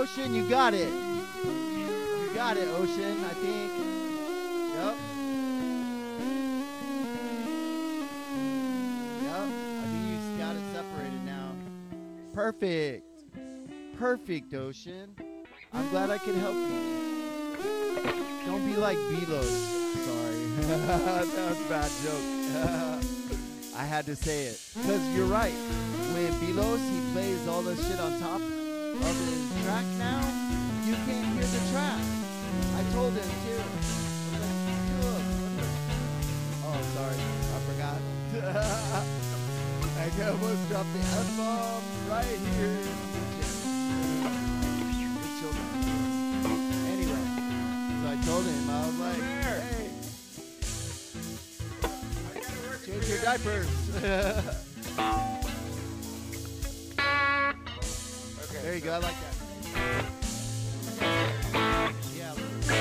Ocean, you got it. You got it, Ocean, I think. Yep. Yep. I think you got it separated now. Perfect. Perfect, Ocean. I'm glad I could help you. Don't be like Belos. Sorry. That was a bad joke. I had to say it. Because you're right. When Belos, he plays all the shit on top of his track now, you can't hear the track. I told him too. Oh, sorry. I forgot. I almost dropped the F-bomb right here. Anyway, so I told him, I was like, hey, change your diapers. Okay, there you go, I like that. Yeah.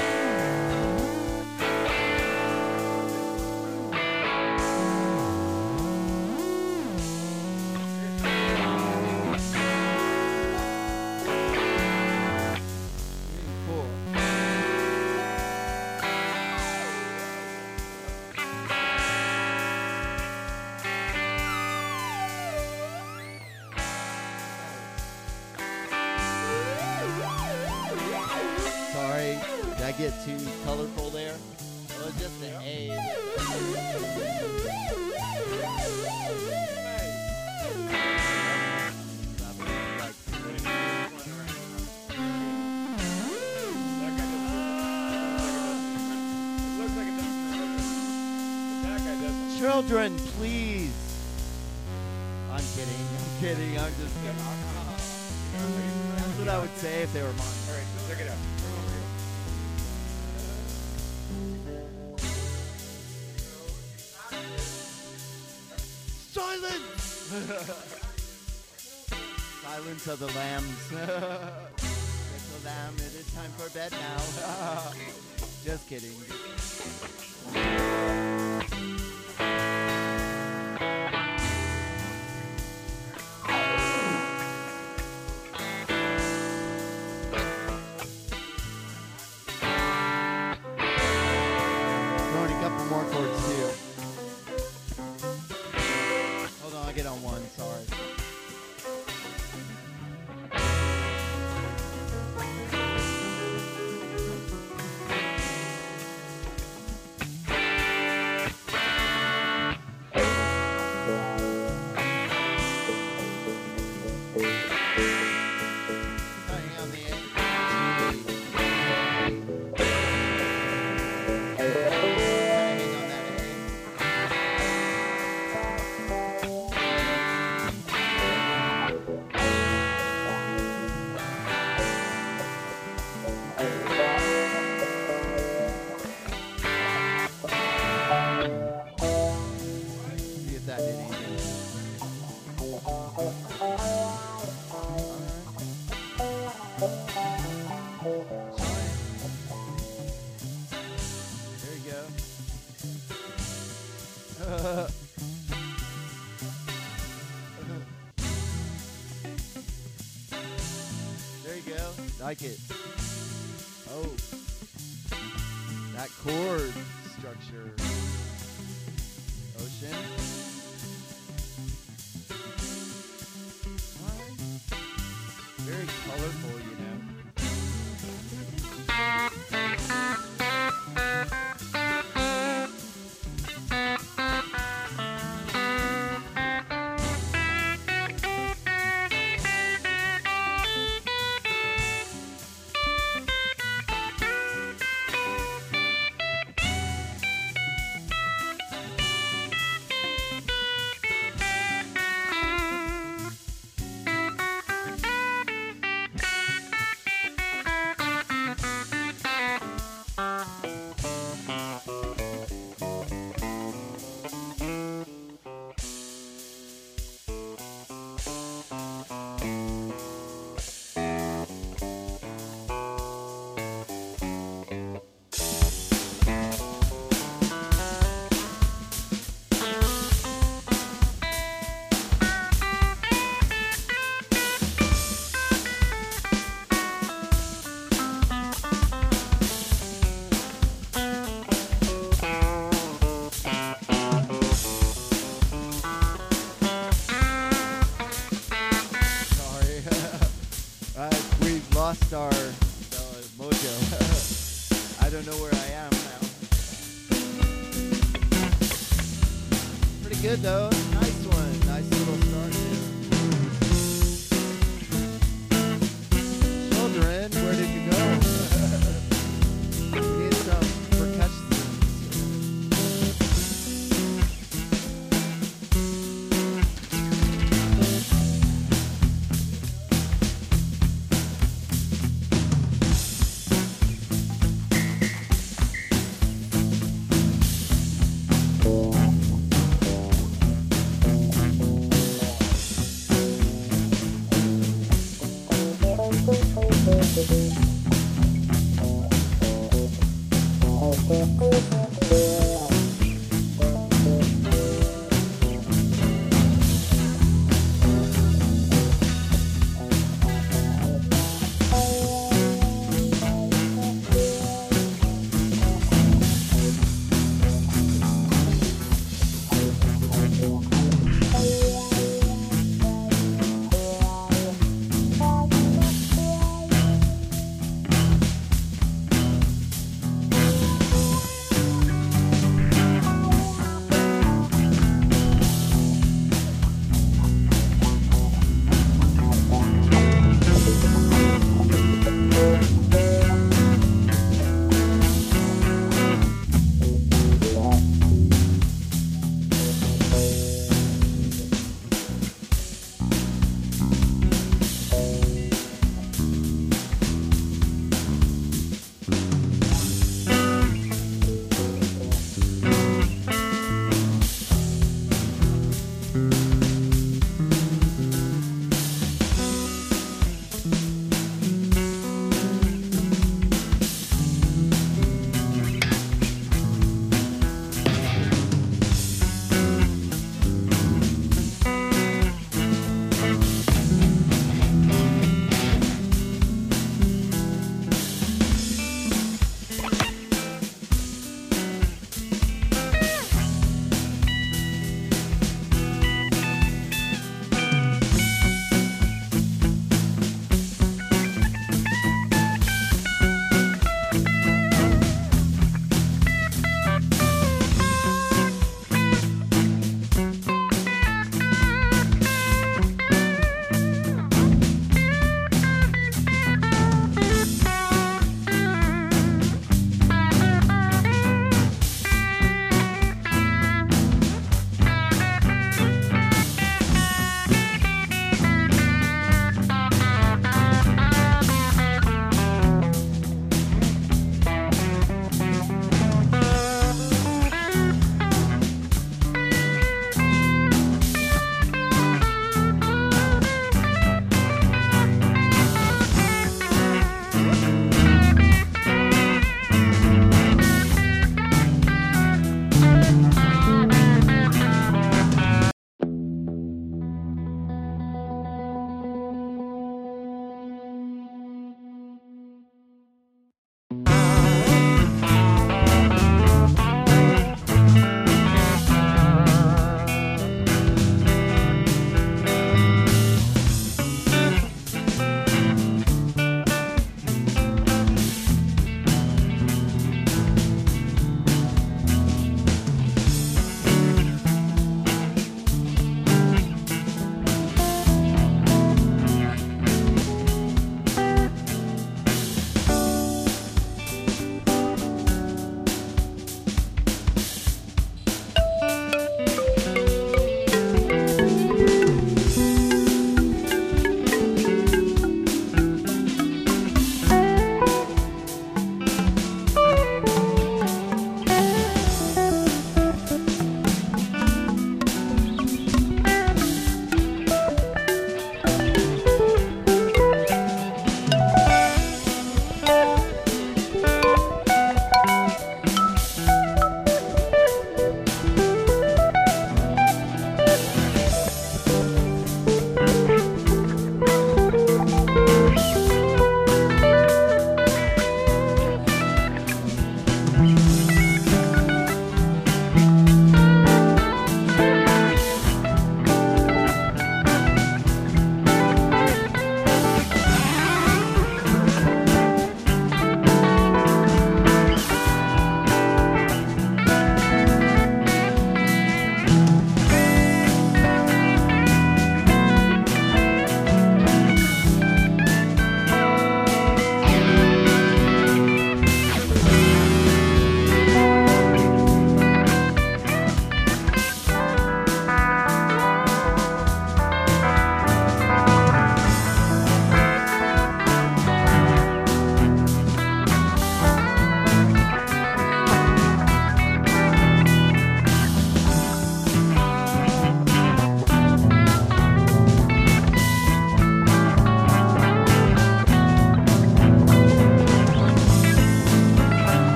Did I get too colorful there? Well, it's just an A. Children, please. I'm kidding. I'm just kidding. That's what I would say if they were mine. All right, so check it out. Silence! Silence of the lambs. Little lamb, it is time for bed now. Just kidding. Throwing a couple more chords too. Hold on, I'll get on one, sorry. There you go. Like it. Oh. That chord structure. Ocean. Very colorful, you know. Pretty good though. Nice one. Nice little start there. Children, where did you go? We need some percussion.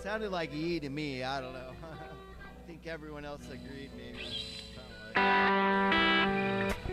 Sounded like E to me. I don't know. I think everyone else agreed, maybe. Sounded like.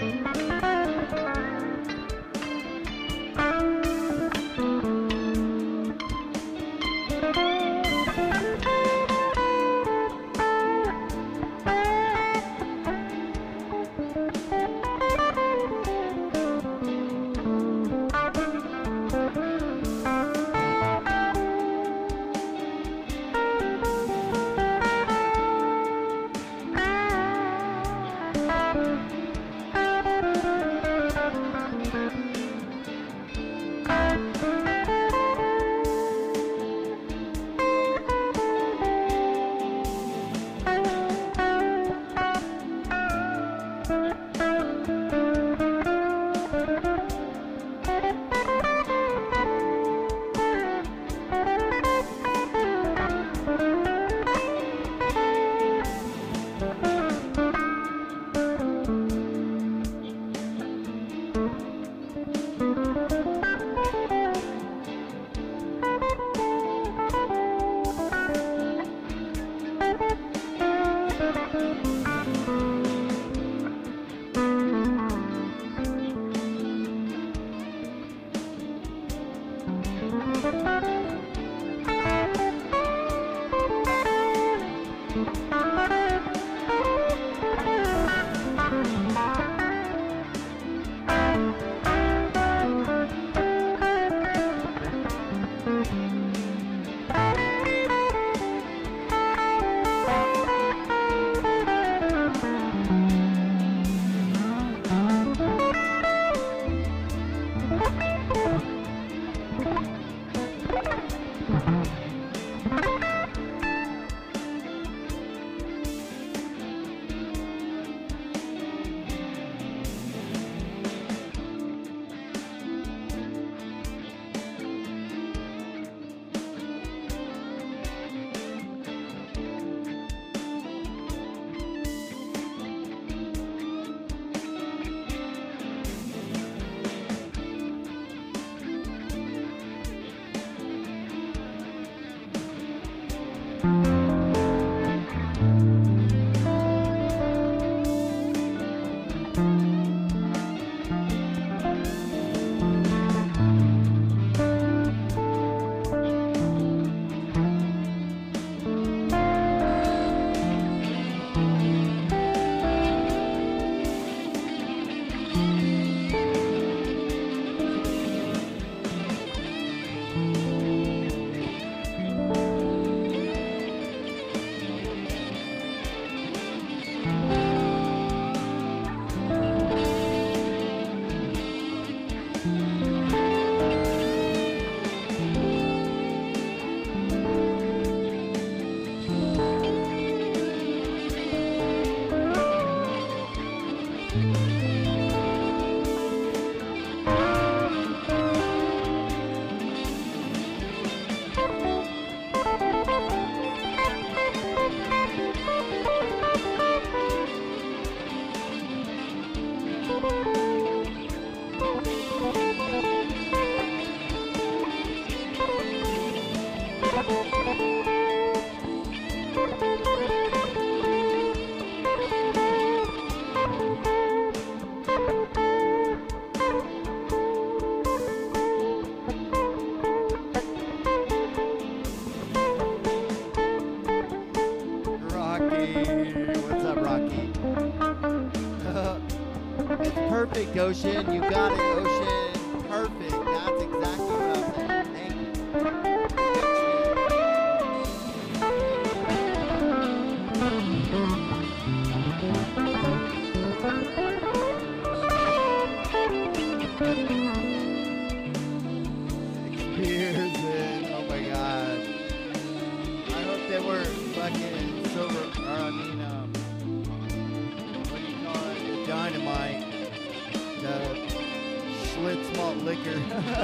What's up, Rocky? It's perfect, Ocean. You got it, Ocean. Perfect. That's exactly what I was saying. Thank you. Spears and oh my god. I hope they were fucking silver, or I mean, what do you call it? The dynamite. The Schlitz malt liquor.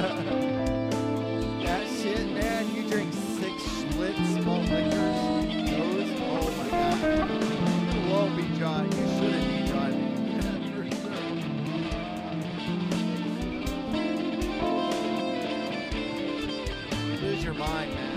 That shit, man. You drink 6 Schlitz malt liquors. Those, oh my god. You won't be driving. You shouldn't be driving. Lose your mind, man.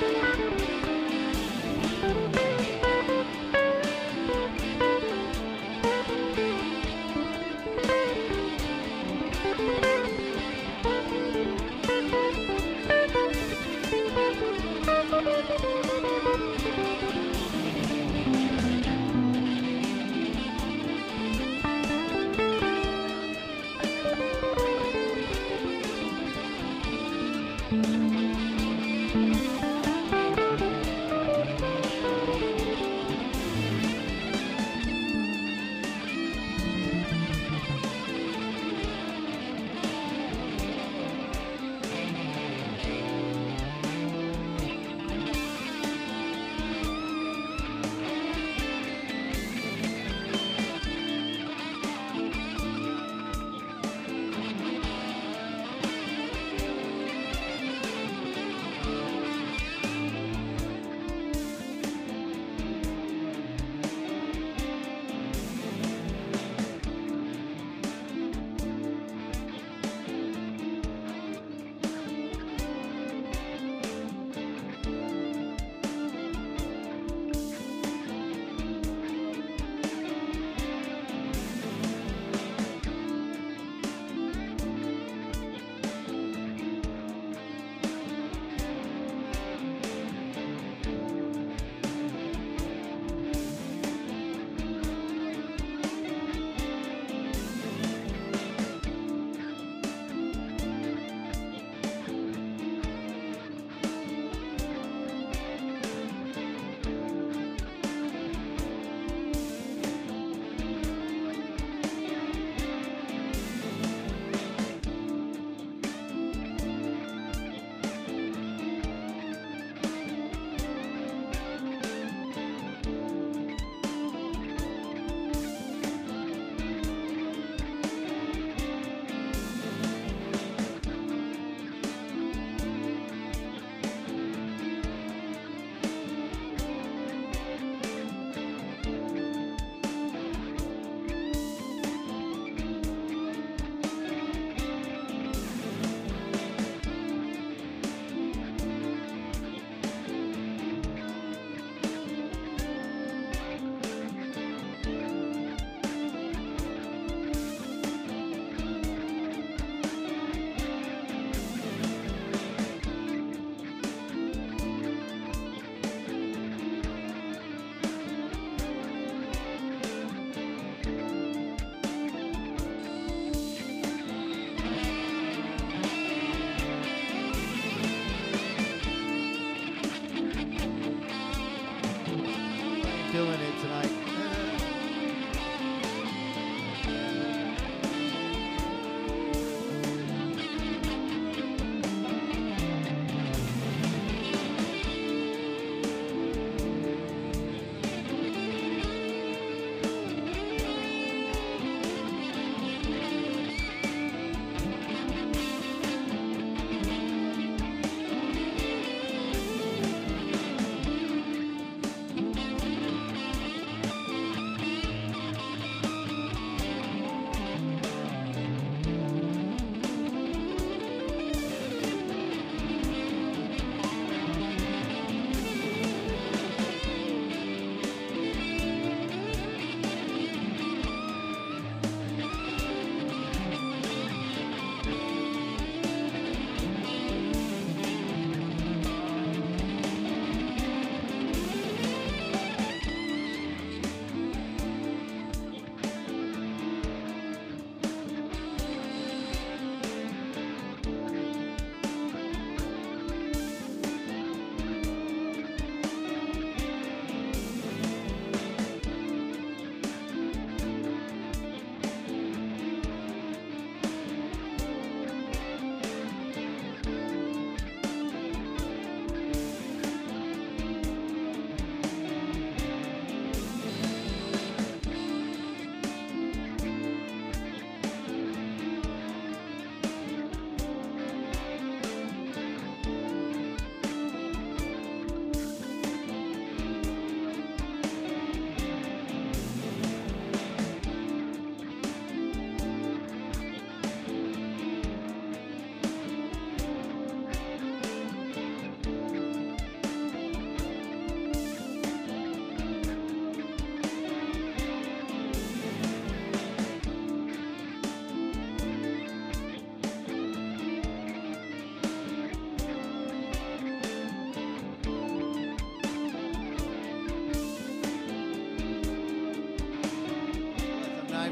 Feeling it tonight.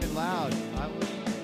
and loud. I was.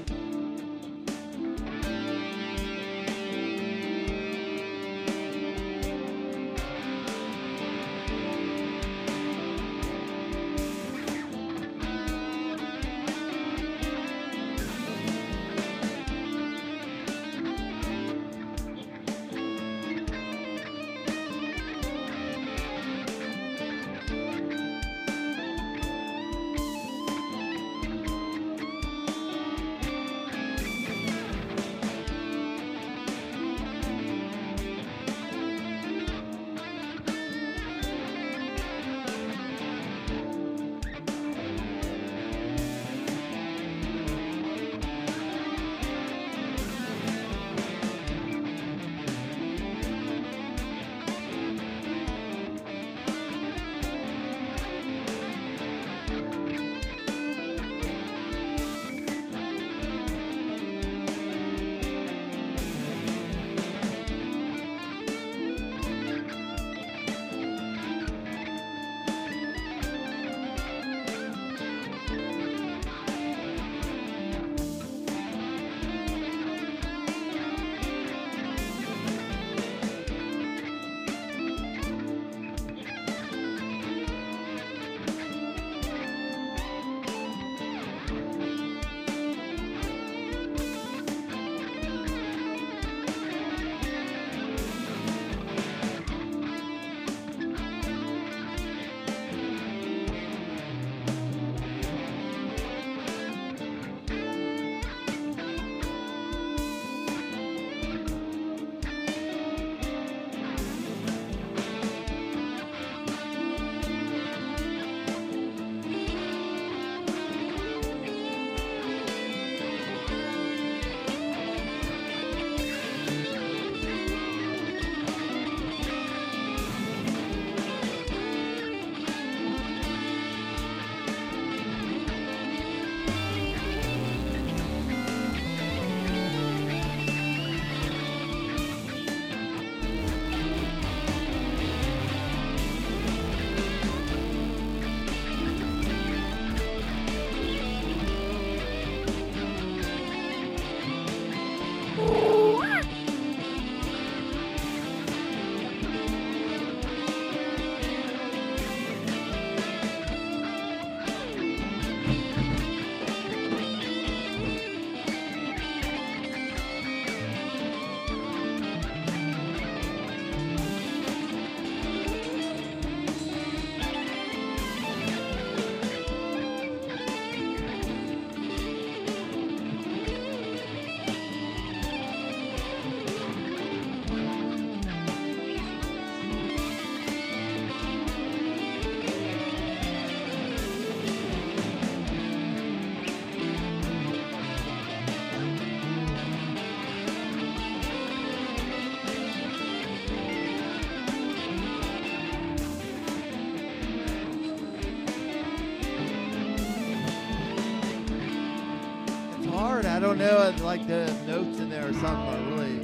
I don't know, like the notes in there or something are really,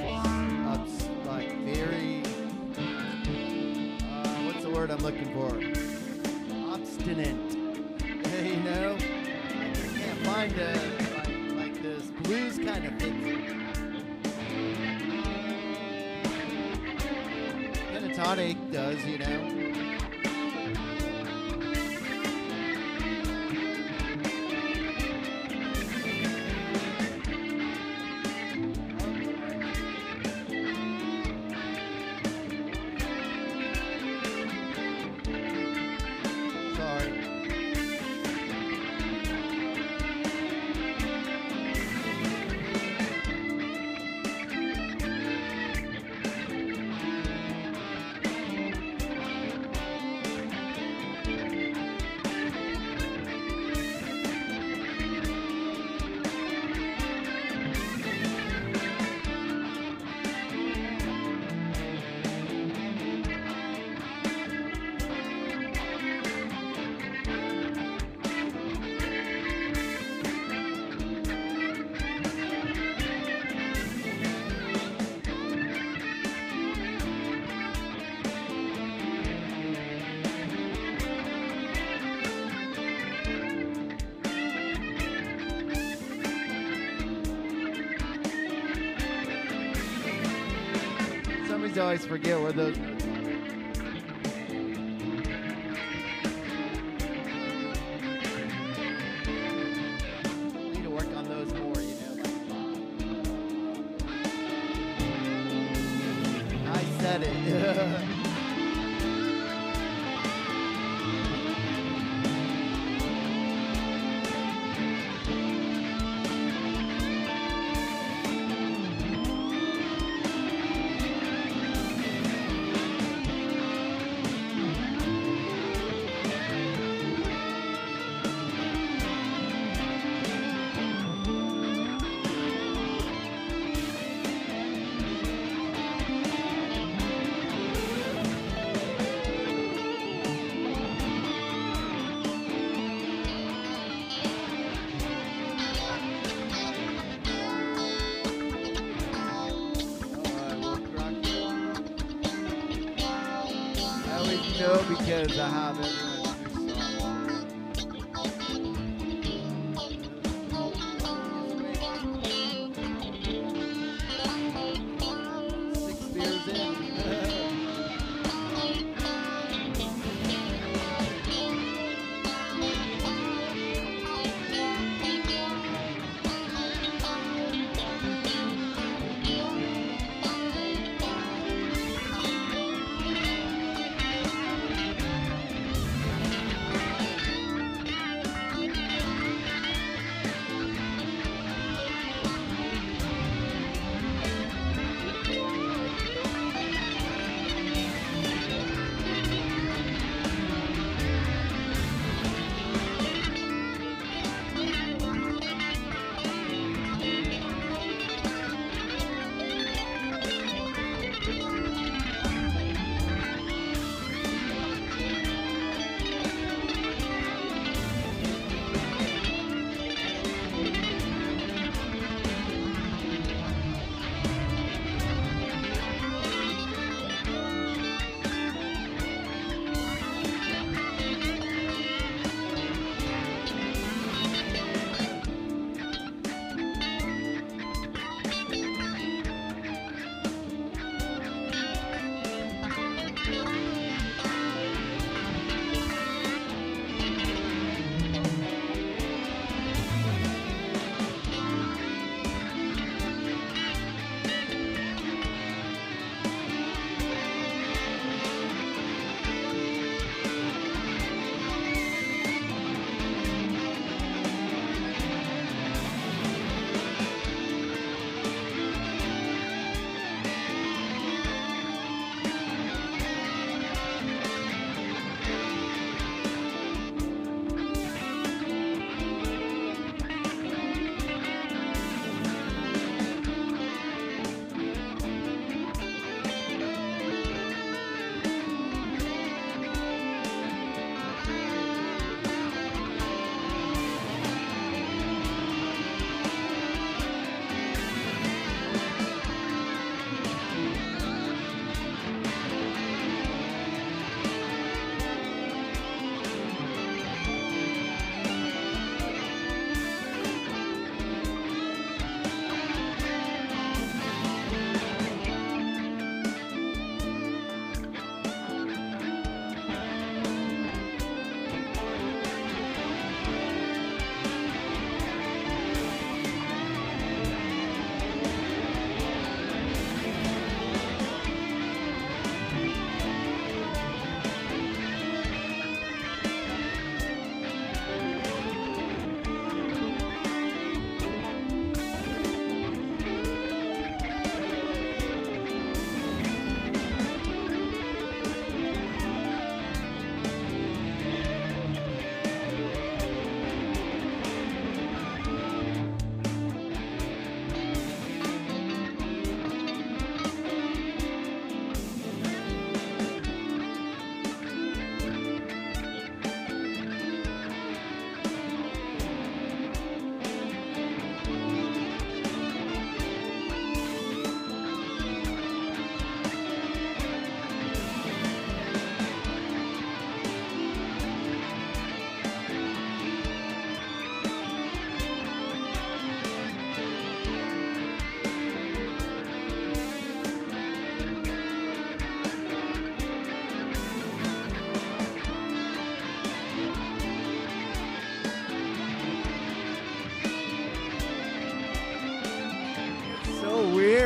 like very, what's the word I'm looking for? Obstinate. You know? I can't find like this blues kind of thing. Pentatonic does, you know? seems to always forget where those notes are. Need to work on those more, you know. I said it. No, because I have everyone's new song. 6 beers in.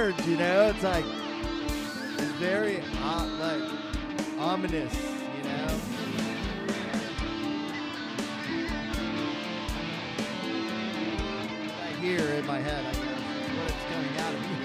scared, you know? It's like, it's very, like, ominous, you know? I hear in my head, I guess, is what it's coming out of me.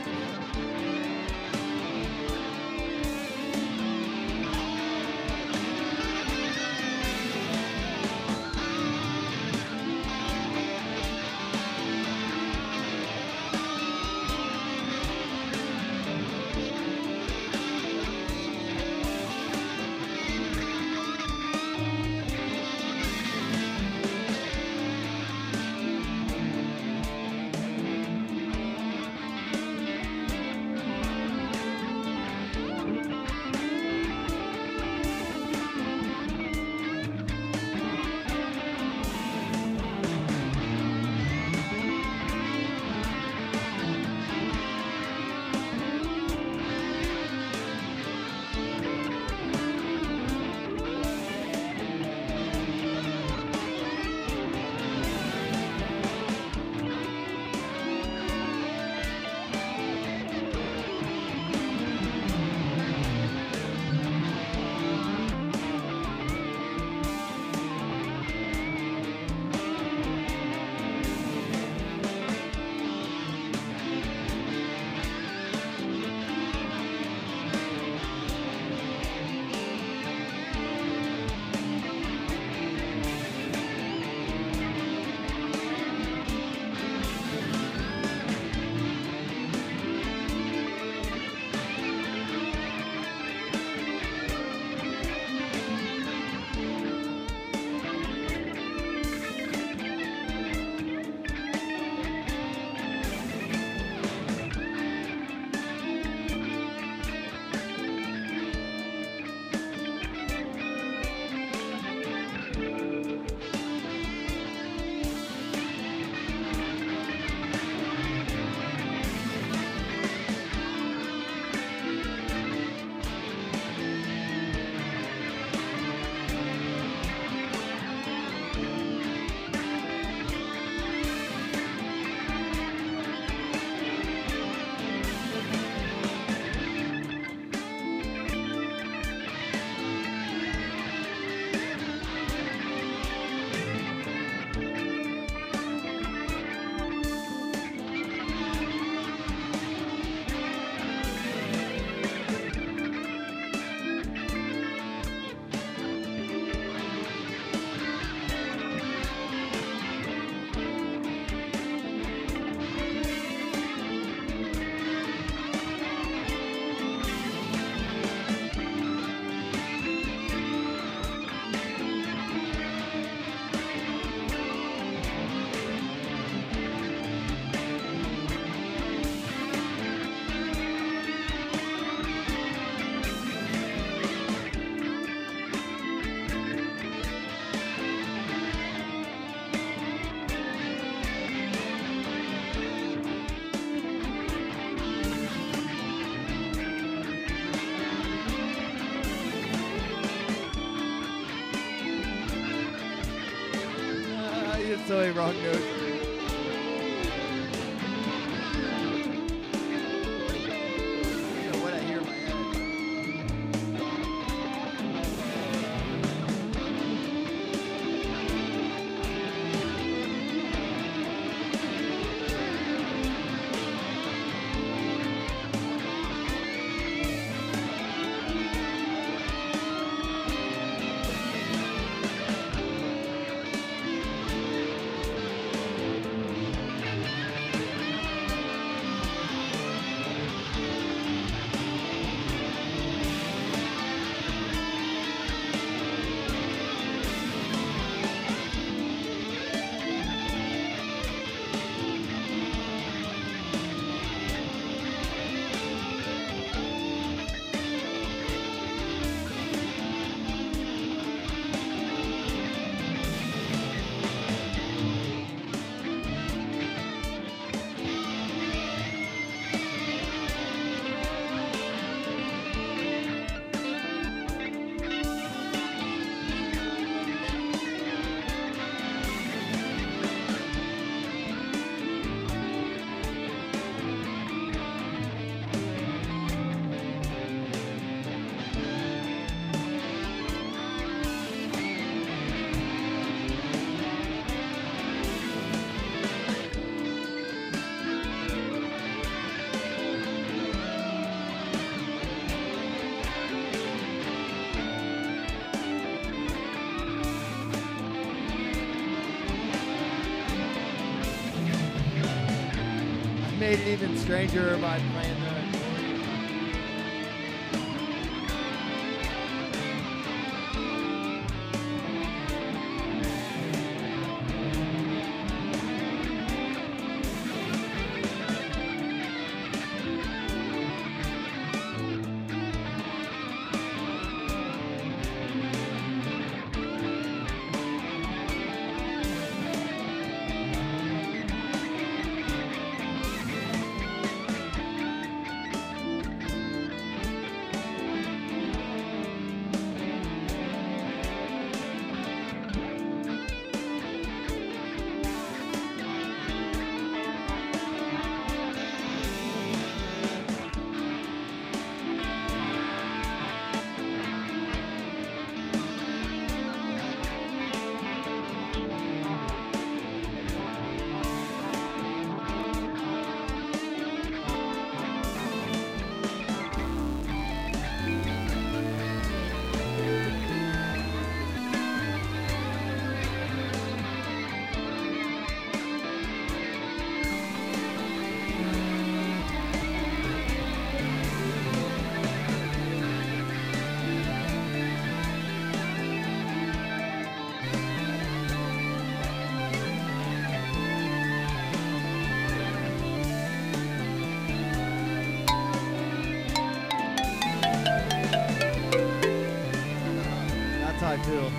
It's so a wrong note. You know what I hear in my head. made it even stranger by playing the accordion. That's how I feel.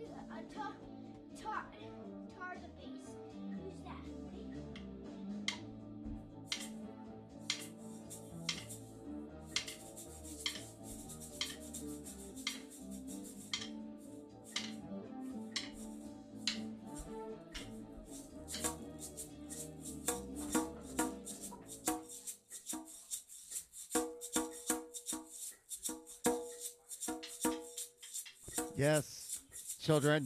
Tar the base. Who's that? Yes, children.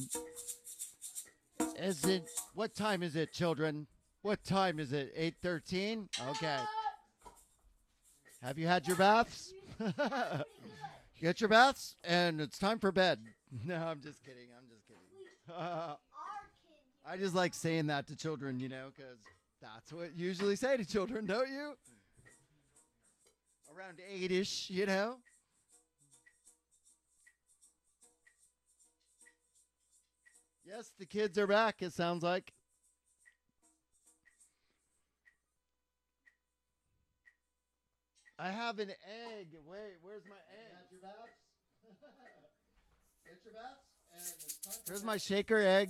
Is it, what time is it, children? What time is it? 8:13? Okay. Have you had your baths? Get your baths, and it's time for bed. No, I'm just kidding. I'm just kidding. I just like saying that to children, you know, because that's what you usually say to children, don't you? Around 8-ish, you know? Yes, the kids are back, it sounds like. I have an egg. Wait, where's my egg? Get your baths. Get your baths. And it's time for Here's my shaker egg.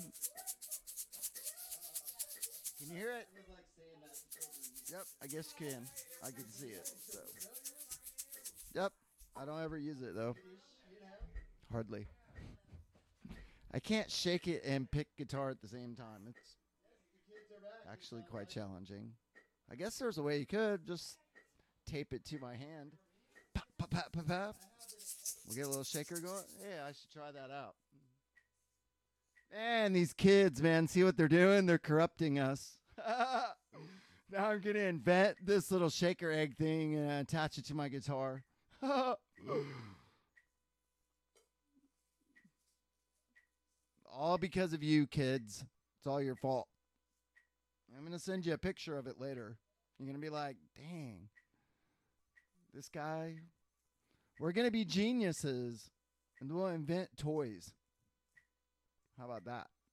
Can you hear it? Yep, I guess you can. I can see it. So. Yep, I don't ever use it though. Hardly. I can't shake it and pick guitar at the same time. It's actually quite challenging. I guess there's a way you could just tape it to my hand. Pop, pop, pop, pop, pop. We'll get a little shaker going. Yeah, I should try that out. Man, these kids, man, see what they're doing? They're corrupting us. Now I'm going to invent this little shaker egg thing and attach it to my guitar. All because of you, kids. It's all your fault. I'm going to send you a picture of it later. You're going to be like, dang, this guy. We're going to be geniuses, and we'll invent toys. How about that?